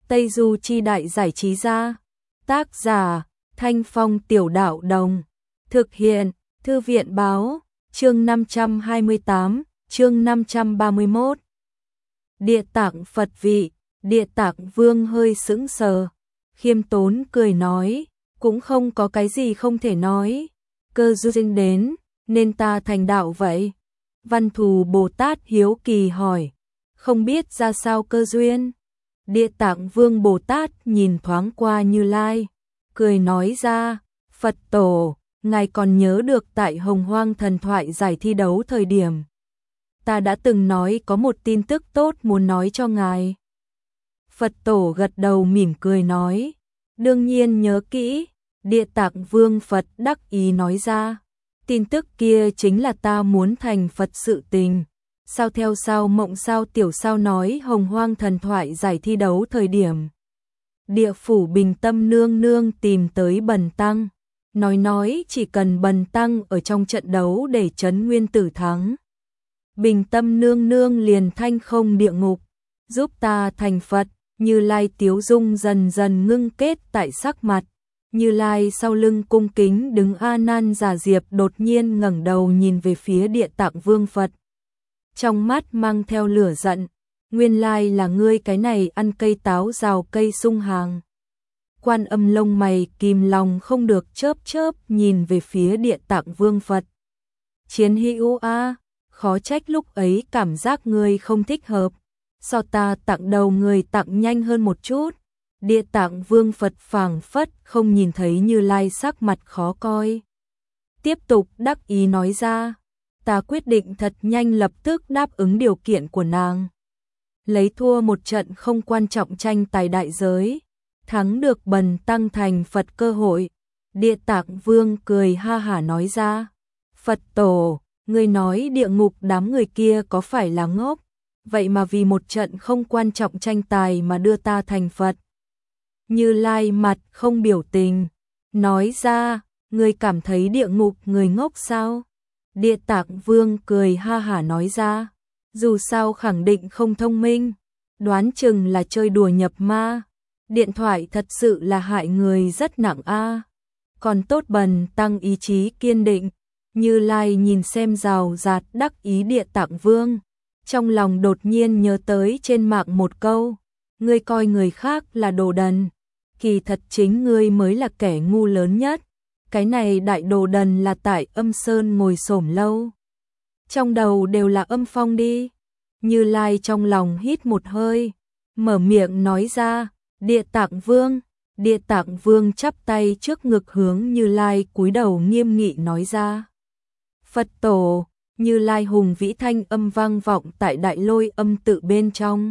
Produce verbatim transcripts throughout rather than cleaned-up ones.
Tây Du Chi Đại Giải Trí Gia. Tác giả Thanh Phong Tiểu Đạo Đồng. Thực hiện Thư viện Báo. Chương năm trăm hai mươi tám, chương năm trăm ba mươi mốt. Địa Tạng Phật vị. Địa Tạng Vương hơi sững sờ, khiêm tốn cười nói, cũng không có cái gì không thể nói, cơ duyên đến, nên ta thành đạo vậy. Văn Thù Bồ Tát hiếu kỳ hỏi, không biết ra sao cơ duyên? Địa Tạng Vương Bồ Tát nhìn thoáng qua Như Lai, cười nói ra, Phật Tổ, ngài còn nhớ được tại Hồng Hoang thần thoại giải thi đấu thời điểm. Ta đã từng nói có một tin tức tốt muốn nói cho ngài. Phật Tổ gật đầu mỉm cười nói, đương nhiên nhớ kỹ. Địa Tạng Vương Phật đắc ý nói ra, tin tức kia chính là ta muốn thành Phật sự tình. Sao theo sao mộng sao tiểu sao nói Hồng Hoang thần thoại giải thi đấu thời điểm. Địa phủ Bình Tâm nương nương tìm tới Bần Tăng, nói nói chỉ cần Bần Tăng ở trong trận đấu để trấn nguyên tử thắng. Bình Tâm nương nương liền thanh không địa ngục, giúp ta thành Phật. Như Lai tiếu dung dần dần ngưng kết tại sắc mặt. Như Lai sau lưng cung kính đứng A Nan Giả Diệp đột nhiên ngẩng đầu nhìn về phía Địa Tạng Vương Phật. Trong mắt mang theo lửa giận, nguyên lai là ngươi cái này ăn cây táo rào cây sung hàng. Quan Âm lông mày kìm lòng không được chớp chớp nhìn về phía Địa Tạng Vương Phật. Chiến hữu a, khó trách lúc ấy cảm giác ngươi không thích hợp. So ta tặng đầu người tặng nhanh hơn một chút. Địa Tạng Vương Phật phảng phất không nhìn thấy Như Lai sắc mặt khó coi. Tiếp tục đắc ý nói ra, ta quyết định thật nhanh lập tức đáp ứng điều kiện của nàng. Lấy thua một trận không quan trọng tranh tài đại giới, thắng được Bần Tăng thành Phật cơ hội. Địa Tạng Vương cười ha hả nói ra, Phật Tổ, ngươi nói địa ngục đám người kia có phải là ngốc? Vậy mà vì một trận không quan trọng tranh tài mà đưa ta thành Phật. Như Lai mặt không biểu tình, nói ra, ngươi cảm thấy địa ngục người ngốc sao? Địa Tạng Vương cười ha hả nói ra, dù sao khẳng định không thông minh, đoán chừng là chơi đùa nhập ma. Điện thoại thật sự là hại người rất nặng a. Còn tốt Bần Tăng ý chí kiên định. Như Lai nhìn xem rào rạt đắc ý Địa Tạng Vương. Trong lòng đột nhiên nhớ tới trên mạng một câu, ngươi coi người khác là đồ đần, kỳ thật chính ngươi mới là kẻ ngu lớn nhất. Cái này đại đồ đần là tại Âm Sơn ngồi xổm lâu. Trong đầu đều là âm phong đi. Như Lai trong lòng hít một hơi, mở miệng nói ra, Địa Tạng Vương. Địa Tạng Vương chắp tay trước ngực hướng Như Lai cúi đầu nghiêm nghị nói ra, Phật Tổ. Như Lai hùng vĩ thanh âm vang vọng tại đại lôi âm tự bên trong.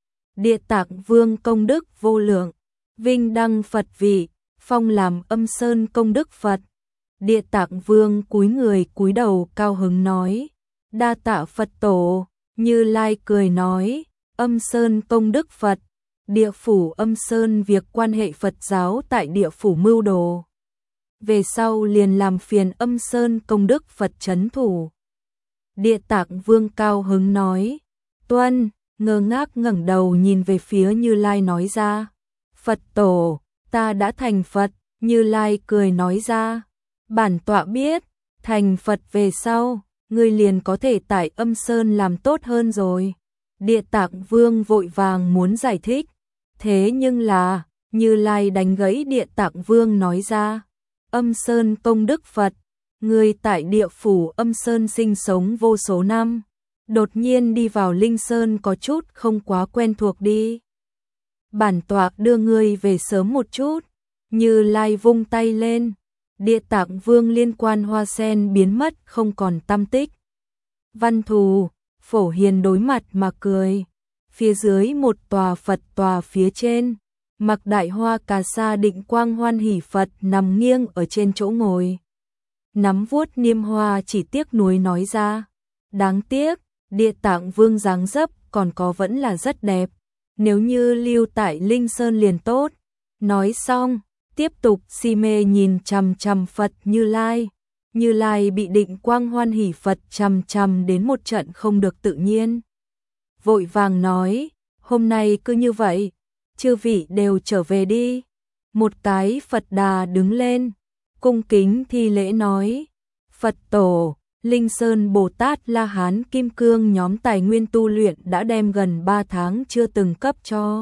Địa Tạng Vương công đức vô lượng, vinh đăng Phật vị, phong làm Âm Sơn công đức Phật. Địa Tạng Vương cúi người cúi đầu cao hứng nói, đa tạ Phật Tổ. Như Lai cười nói, Âm Sơn công đức Phật, địa phủ Âm Sơn việc quan hệ Phật giáo tại địa phủ mưu đồ. Về sau liền làm phiền Âm Sơn công đức Phật trấn thủ. Địa Tạng Vương cao hứng nói, tuân, ngơ ngác ngẩng đầu nhìn về phía Như Lai nói ra, Phật Tổ, ta đã thành Phật. Như Lai cười nói ra, bản tọa biết, thành Phật về sau, ngươi liền có thể tại Âm Sơn làm tốt hơn rồi. Địa Tạng Vương vội vàng muốn giải thích, thế nhưng là, Như Lai đánh gãy Địa Tạng Vương nói ra, Âm Sơn công đức Phật. Người tại địa phủ Âm Sơn sinh sống vô số năm, đột nhiên đi vào Linh Sơn có chút không quá quen thuộc đi. Bản tọa đưa ngươi về sớm một chút. Như Lai vung tay lên, Địa Tạng Vương liên quan hoa sen biến mất không còn tăm tích. Văn Thù, Phổ Hiền đối mặt mà cười. Phía dưới một tòa Phật tòa phía trên, mặc đại hoa cà sa Định Quang Hoan Hỷ Phật nằm nghiêng ở trên chỗ ngồi. Nắm vuốt niêm hoa chỉ tiếc nuối nói ra, đáng tiếc, Địa Tạng Vương dáng dấp còn có vẫn là rất đẹp, nếu như lưu tại Linh Sơn liền tốt. Nói xong, tiếp tục si mê nhìn chằm chằm Phật Như Lai. Như Lai bị Định Quang Hoan Hỷ Phật chằm chằm đến một trận không được tự nhiên. Vội vàng nói, hôm nay cứ như vậy, chư vị đều trở về đi. Một cái Phật Đà đứng lên, cung kính thi lễ nói, Phật tổ, Linh Sơn Bồ Tát La Hán Kim Cương nhóm tài nguyên tu luyện đã đem gần ba tháng chưa từng cấp cho.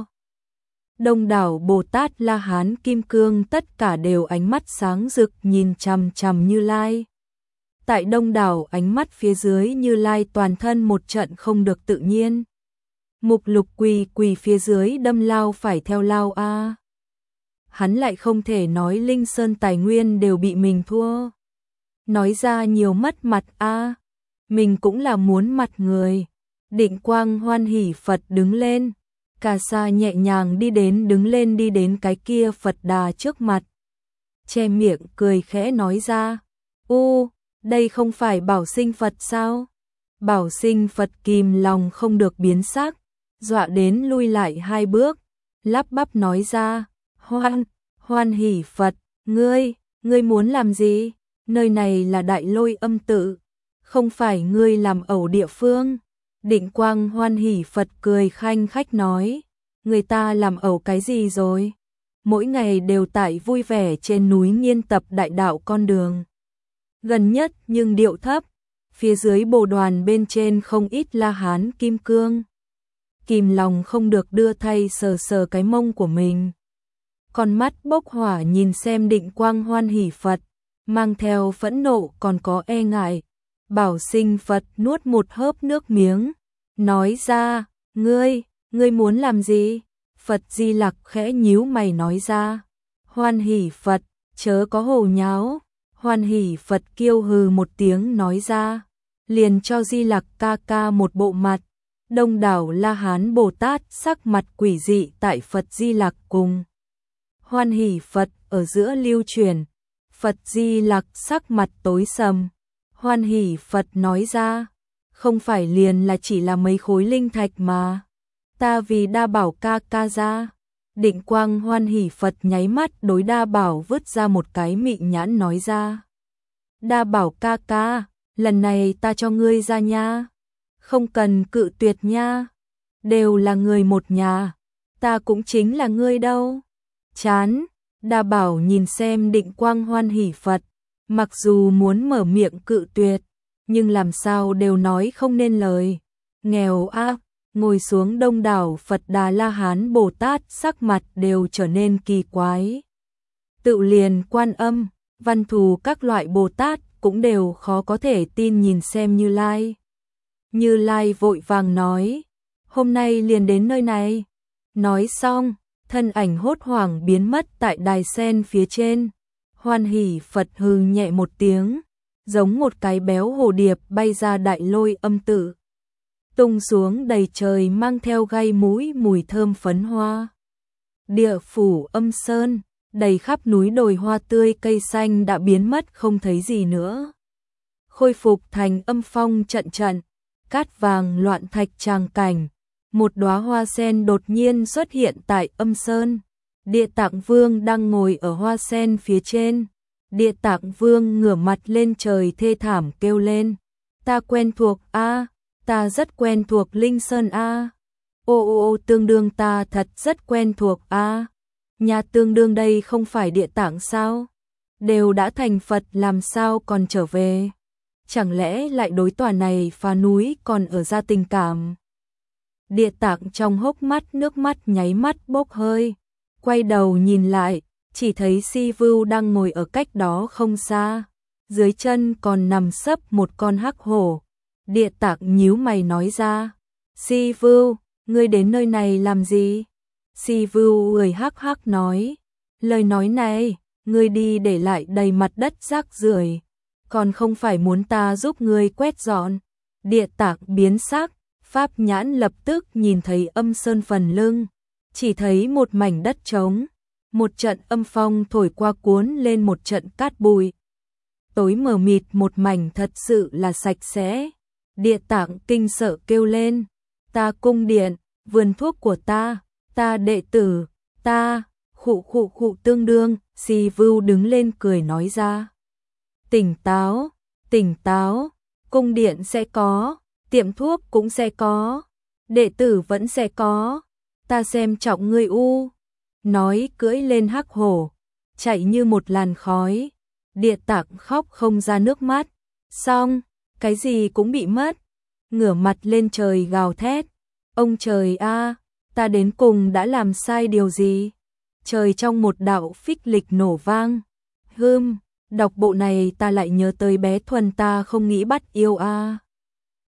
Đông đảo Bồ Tát La Hán Kim Cương tất cả đều ánh mắt sáng rực nhìn chằm chằm Như Lai. Tại đông đảo ánh mắt phía dưới, Như Lai toàn thân một trận không được tự nhiên. Mục Lục quỳ quỳ phía dưới đâm lao phải theo lao a. Hắn lại không thể nói Linh Sơn tài nguyên đều bị mình thua. Nói ra nhiều mất mặt a. Mình cũng là muốn mặt người. Định Quang hoan hỉ Phật đứng lên. Cà Sa nhẹ nhàng đi đến đứng lên đi đến cái kia Phật Đà trước mặt. Che miệng cười khẽ nói ra. U, đây không phải Bảo Sinh Phật sao? Bảo Sinh Phật kìm lòng không được biến sắc, dọa đến lui lại hai bước, lắp bắp nói ra, hoan, hoan hỉ Phật, ngươi, ngươi muốn làm gì? Nơi này là Đại Lôi Âm tự, không phải ngươi làm ẩu địa phương. Định Quang hoan hỉ Phật cười khanh khách nói, người ta làm ẩu cái gì rồi? Mỗi ngày đều tại vui vẻ trên núi nghiên tập đại đạo con đường. Gần nhất nhưng điệu thấp, phía dưới bồ đoàn bên trên không ít La Hán Kim Cương. Kìm lòng không được đưa thay sờ sờ cái mông của mình. Con mắt bốc hỏa nhìn xem Định Quang hoan hỉ Phật, mang theo phẫn nộ còn có e ngại. Bảo Sinh Phật nuốt một hớp nước miếng, nói ra, ngươi, ngươi muốn làm gì? Phật Di Lặc khẽ nhíu mày nói ra, hoan hỉ Phật, chớ có hồ nháo. Hoan hỉ Phật kiêu hừ một tiếng nói ra, liền cho Di Lặc ca ca một bộ mặt. Đông đảo La Hán Bồ Tát sắc mặt quỷ dị tại Phật Di Lặc cùng hoan hỉ Phật ở giữa lưu truyền. Phật Di Lặc sắc mặt tối sầm. Hoan hỉ Phật nói ra, không phải liền là chỉ là mấy khối linh thạch mà. Ta vì Đa Bảo ca ca ra. Định Quang hoan hỉ Phật nháy mắt đối Đa Bảo vứt ra một cái mị nhãn nói ra. Đa Bảo ca ca, lần này ta cho ngươi ra nha. Không cần cự tuyệt nha. Đều là người một nhà. Ta cũng chính là ngươi đâu. Chán. Đa Bảo nhìn xem Định Quang hoan hỉ Phật. Mặc dù muốn mở miệng cự tuyệt, nhưng làm sao đều nói không nên lời. Nghèo ác. Ngồi xuống đông đảo Phật Đà La Hán Bồ Tát sắc mặt đều trở nên kỳ quái. Tự liền Quan Âm, Văn Thù các loại Bồ Tát cũng đều khó có thể tin nhìn xem Như Lai. Như Lai vội vàng nói, hôm nay liền đến nơi này. Nói xong, thân ảnh hốt hoảng biến mất tại đài sen phía trên. Hoan hỉ Phật hừ nhẹ một tiếng, giống một cái béo hồ điệp bay ra Đại Lôi Âm tự. Tung xuống đầy trời mang theo gai mũi mùi thơm phấn hoa. Địa phủ Âm Sơn, đầy khắp núi đồi hoa tươi cây xanh đã biến mất không thấy gì nữa. Khôi phục thành âm phong trận trận, cát vàng loạn thạch tràng cảnh. Một đóa hoa sen đột nhiên xuất hiện tại Âm Sơn. Địa Tạng Vương đang ngồi ở hoa sen phía trên. Địa Tạng Vương ngửa mặt lên trời thê thảm kêu lên. Ta quen thuộc a. Ta rất quen thuộc Linh Sơn a. Ô ô ô tương đương ta thật rất quen thuộc a. Nhà tương đương đây không phải Địa Tạng sao? Đều đã thành Phật làm sao còn trở về? Chẳng lẽ lại đối tòa này phá núi còn ở ra tình cảm? Địa Tạng trong hốc mắt nước mắt nháy mắt bốc hơi. Quay đầu nhìn lại, chỉ thấy Si Vưu đang ngồi ở cách đó không xa. Dưới chân còn nằm sấp một con hắc hổ. Địa Tạng nhíu mày nói ra, Si Vưu, ngươi đến nơi này làm gì? Si Vưu cười hắc hắc nói, lời nói này, ngươi đi để lại đầy mặt đất rác rưởi, còn không phải muốn ta giúp ngươi quét dọn. Địa Tạng biến sắc, pháp nhãn lập tức nhìn thấy Âm Sơn phần lưng, chỉ thấy một mảnh đất trống, một trận âm phong thổi qua cuốn lên một trận cát bụi. Tối mờ mịt một mảnh thật sự là sạch sẽ. Địa Tạng kinh sợ kêu lên, ta cung điện, vườn thuốc của ta, ta đệ tử, ta, khụ khụ khụ tương đương. Si Vưu đứng lên cười nói ra, tỉnh táo, tỉnh táo, cung điện sẽ có, tiệm thuốc cũng sẽ có, đệ tử vẫn sẽ có, ta xem trọng ngươi u. Nói cưỡi lên hắc hổ, chạy như một làn khói. Địa Tạng khóc không ra nước mắt. Xong, cái gì cũng bị mất. Ngửa mặt lên trời gào thét. Ông trời a, ta đến cùng đã làm sai điều gì? Trời trong một đạo phích lịch nổ vang. Hưm, đọc bộ này ta lại nhớ tới bé Thuần ta không nghĩ bắt yêu a.